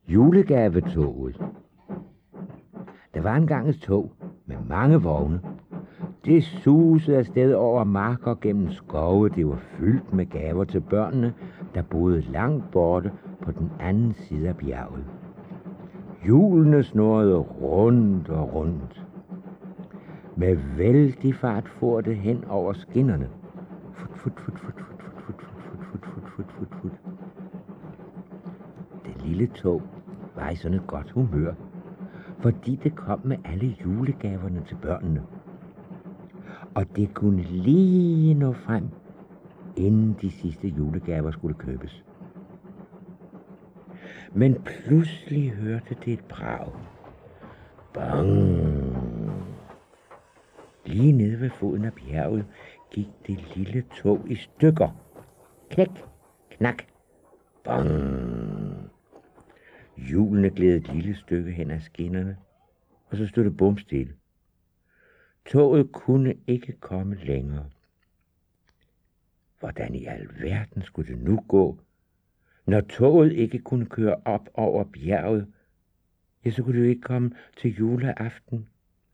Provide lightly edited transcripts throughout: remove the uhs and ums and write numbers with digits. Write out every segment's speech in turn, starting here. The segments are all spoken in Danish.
Julegavetoget. Der var engang et tog med mange vogne. Det susede afsted over marker gennem skove. Det var fyldt med gaver til børnene, der boede langt borte på den anden side af bjerget. Hjulene snurrede rundt og rundt. Med vældig fart for det hen over skinnerne. Fut, fut, fut, fut, fut, fut, fut, fut, fut, fut, fut, fut. Det lille tog var i sådan et godt humør, fordi det kom med alle julegaverne til børnene. Og det kunne lige nå frem, inden de sidste julegaver skulle købes. Men pludselig hørte det et brag. Bang! Lige nede ved foden af bjerget gik det lille tog i stykker. Knæk, knak, bang! Hjulene gled et lille stykke hen ad skinnerne, og så stod det bomstille. Toget kunne ikke komme længere. Hvordan i alverden skulle det nu gå? Når toget ikke kunne køre op over bjerget, ja, så kunne det jo ikke komme til juleaften.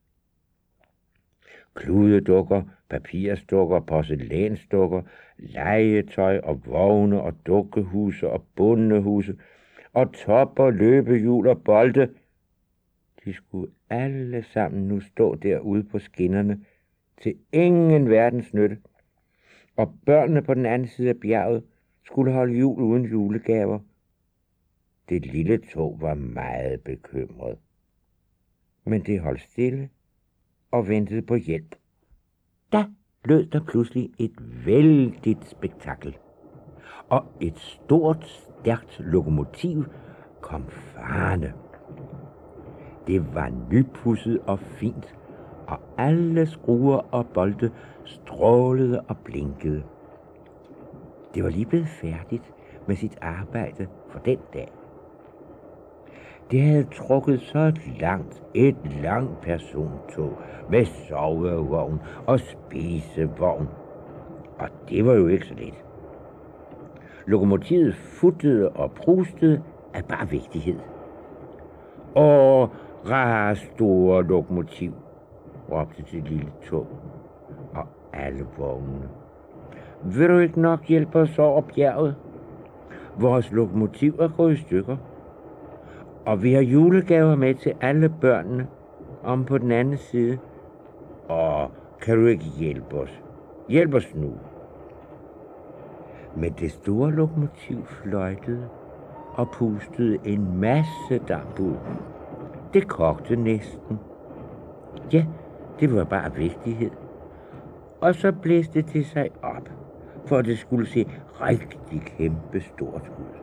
Kludedukker, papirstukker, porcelænsdukker, legetøj og vogne og dukkehuse og bondehuse og topper, løbehjul og bolde. De skulle alle sammen nu stå derude på skinnerne til ingen verdens nytte. Og børnene på den anden side af bjerget skulle holde jul uden julegaver. Det lille tog var meget bekymret. Men det holdt stille og ventede på hjælp. Da lød der pludselig et vældigt spektakel. Og et stort, stærkt lokomotiv kom farende. Det var nypudset og fint, og alle skruer og bolde strålede og blinkede. Det var lige blevet færdigt med sit arbejde for den dag. Det havde trukket så et langt persontog med sovevogn og spisevogn, og det var jo ikke så let. Lokomotivet futtede og prustede af bare vigtighed. Åh, store lokomotiv, råbte det lille tog, og alle vognene. Vil du ikke nok hjælpe os over bjerget? Vores lokomotiv er gået i stykker, og vi har julegaver med til alle børnene om på den anden side. Og kan du ikke hjælpe os? Hjælp os nu. Men det store lokomotiv fløjtede og pustede en masse damp ud. Det kogte næsten. Ja, det var bare vigtighed. Og så blæste det sig op, for det skulle se rigtig kæmpe stort ud.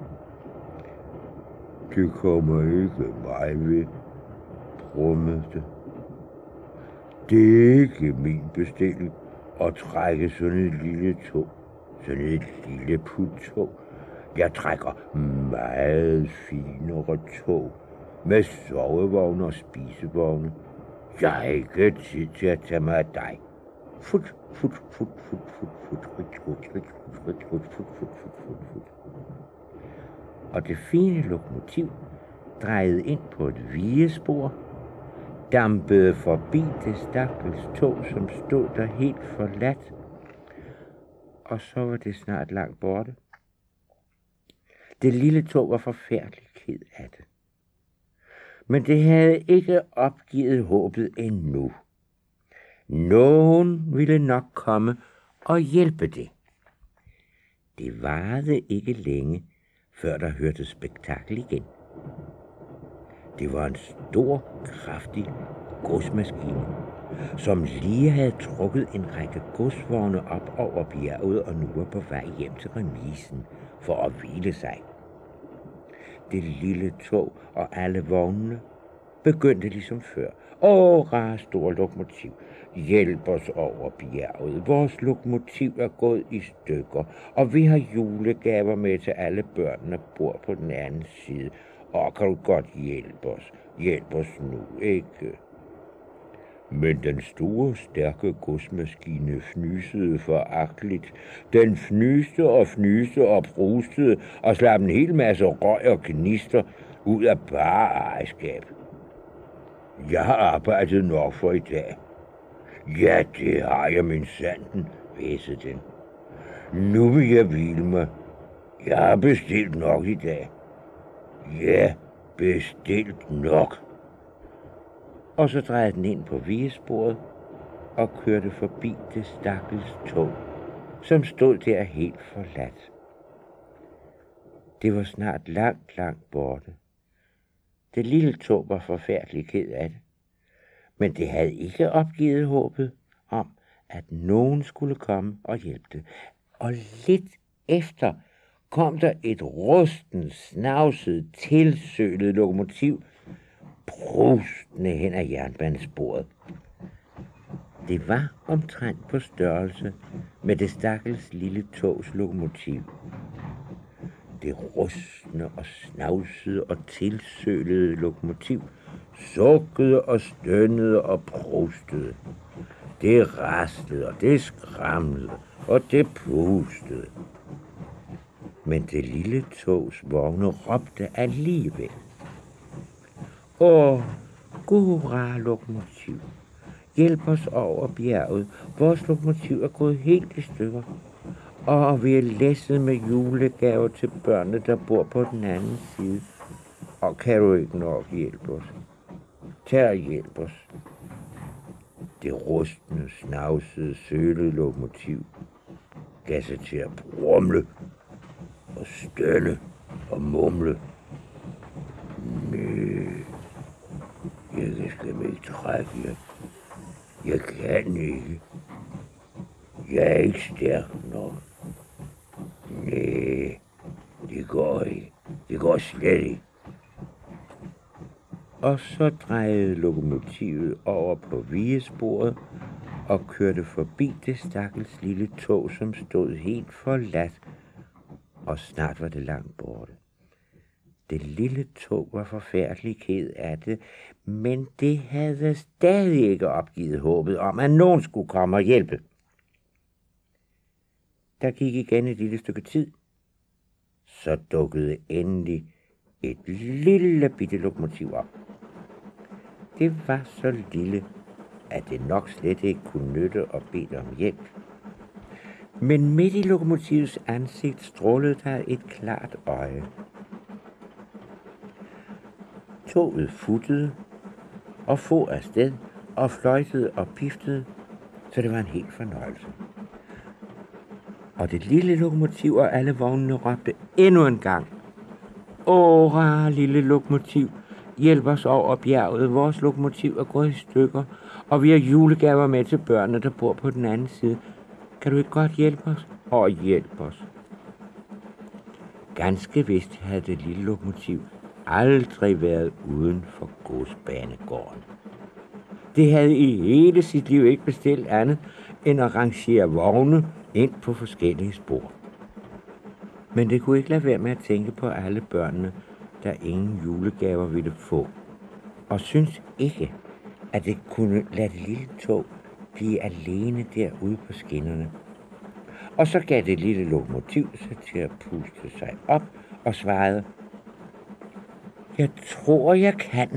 Det kommer ikke mig ved, brummede det. Det er ikke min bestilling at trække sådan et lille tog, sådan et lille puttog. Jeg trækker meget finere tog med sovevogne og spisevogne. Jeg har ikke tid til at tage mig af dig. Fut, fut, fut, fut, fut, fut, fut, fut, fut, fut, fut, fut, fut, fut, fut. Og det fine lokomotiv drejede ind på et vigespor, dampede forbi det stakkels tog, som stod der helt forladt, og så var det snart langt borte. Det lille tog var forfærdeligt ked af det. Men det havde ikke opgivet håbet endnu. Nogen ville nok komme og hjælpe det. Det varede ikke længe, før der hørte spektakel igen. Det var en stor, kraftig godsmaskine, som lige havde trukket en række godsvogne op over bjerget og nu var på vej hjem til remisen for at hvile sig. Det lille tog og alle vognene begyndte ligesom før. Stor lokomotiv, hjælp os over bjerget. Vores lokomotiv er gået i stykker, og vi har julegaver med til alle børnene, bor på den anden side. Kan du godt hjælpe os? Hjælp os nu, ikke? Men den store, stærke godsmaskine fnysede foragteligt. Den fnyste og prustede og slap en hel masse røg og gnister ud af bare ejerskab. Jeg har arbejdet nok for i dag. Ja, det har jeg min sanden, væsede den. Nu vil jeg hvile mig. Jeg har bestilt nok i dag. Ja, bestilt nok. Og så drejede den ind på vigesporet og kørte forbi det stakkels tog, som stod der helt forladt. Det var snart langt borte. Det lille tog var forfærdelig ked af det, men det havde ikke opgivet håbet om, at nogen skulle komme og hjælpe det. Og lidt efter kom der et rusten, snavset, tilsølet lokomotiv prustende hen ad jernbanesporet. Det var omtrent på størrelse med det stakkels lille togs lokomotiv. Det rustne og snavsede og tilsølede lokomotiv sukkede og stønnede og prustede. Det raslede og det skramlede og det pustede. Men det lille togs vogne råbte alligevel: Åh, god hurra, lokomotiv. Hjælp os over bjerget. Vores lokomotiv er gået helt i stykker. Og vi er læsset med julegaver til børnene, der bor på den anden side. Og kan du ikke nok hjælpe os? Tag og hjælp os. Det rustne, snavsede, sølede lokomotiv gav sig til at brumle og stønne og mumle. Næh, jeg kan slet ikke trække jer. Jeg kan ikke. Jeg er ikke stærk nok. Næh, det går ikke. Det går slet ikke. Og så drejede lokomotivet over på vigesporet og kørte forbi det stakkels lille tog, som stod helt forladt, og snart var det langt borte. Det lille tog var forfærdelig ked af det, men det havde stadig ikke opgivet håbet om, at nogen skulle komme og hjælpe. Der gik igen et lille stykke tid. Så dukkede endelig et lille bitte lokomotiv op. Det var så lille, at det nok slet ikke kunne nytte at bede om hjælp. Men midt i lokomotivets ansigt strålede der et klart øje. Toget futtede og for afsted og fløjtede og piftede, så det var en helt fornøjelse. Og det lille lokomotiv og alle vognene råbte endnu en gang: Åh, lille lokomotiv, hjælp os over bjerget. Vores lokomotiv er gået i stykker, og vi har julegaver med til børnene, der bor på den anden side. Kan du ikke godt hjælpe os? Og hjælp os. Ganske vist havde det lille lokomotiv aldrig været uden for godsbanegården. Det havde i hele sit liv ikke bestilt andet end at rangere vogne ind på forskellige spor. Men det kunne ikke lade være med at tænke på alle børnene, der ingen julegaver ville få, og syntes ikke, at det kunne lade det lille tog blive alene derude på skinnerne. Og så gav det lille lokomotiv sig til at puste sig op og svarede: Jeg tror, jeg kan.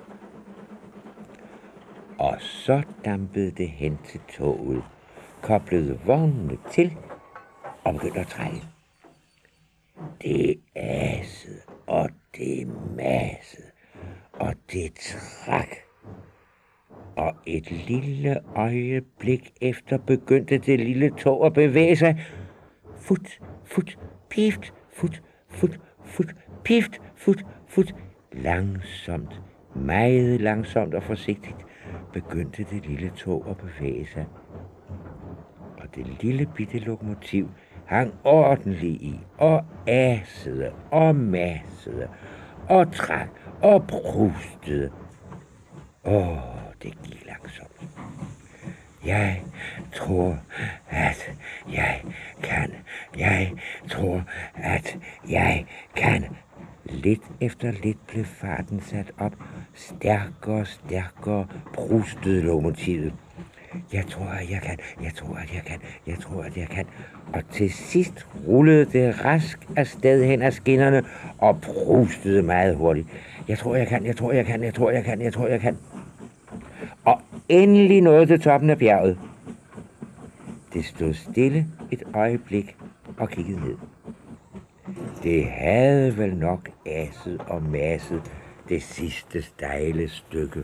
Og så dampede det hen til toget, koblede vognene til og begyndte at trække. Det asede, og det masede, og det trak. Og et lille øjeblik efter begyndte det lille tog at bevæge sig. Fut, fut, pift, fut, fut, fut, pift, fut, fut. Langsomt, meget langsomt og forsigtigt begyndte det lille tog at bevæge sig. Og det lille bitte lokomotiv hang ordentligt i, og asede, og massede, og trak, og prustede. Det gik langsomt. Jeg tror, at jeg kan. Jeg tror, at jeg kan. Lidt efter lidt blev farten sat op. Stærkere og stærkere prustede lokomotivet. Jeg tror, at jeg kan. Jeg tror, at jeg kan. Jeg tror, at jeg kan. Og til sidst rullede det rask afsted hen ad skinnerne og prustede meget hurtigt. Jeg tror, jeg kan. Jeg tror, jeg kan. Jeg tror, jeg kan. Jeg tror, jeg kan. Og endelig nåede det toppen af bjerget. Det stod stille et øjeblik og kiggede ned. Det havde vel nok aset og maset det sidste stejle stykke.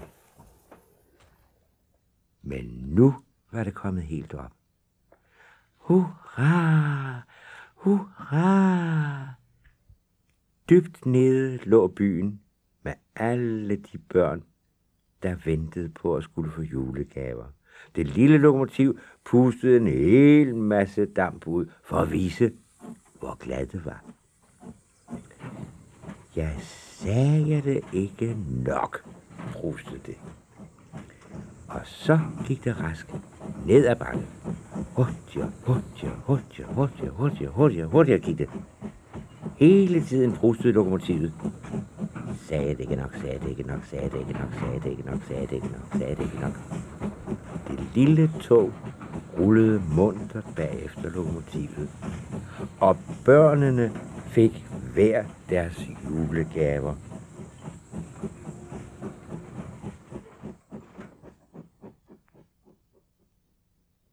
Men nu var det kommet helt op. Hurra! Hurra! Dybt nede lå byen med alle de børn, der ventede på at skulle få julegaver. Det lille lokomotiv pustede en hel masse damp ud for at vise, hvor glad det var. Jeg sagde jeg det ikke nok, prustede det. Og så gik det rask ned ad bakken. Hurtigere, hurtigere, hurtigere, hurtigere, hurtigere, hurtigere, hurtigere gik det. Hele tiden prustede lokomotivet. Sagde det ikke nok, sagde det ikke nok, sagde det ikke nok, sagde det ikke nok, sagde det ikke nok, sagde det ikke nok. Det lille tog rullede muntert bagefter lokomotivet, og børnene fik hver deres julegaver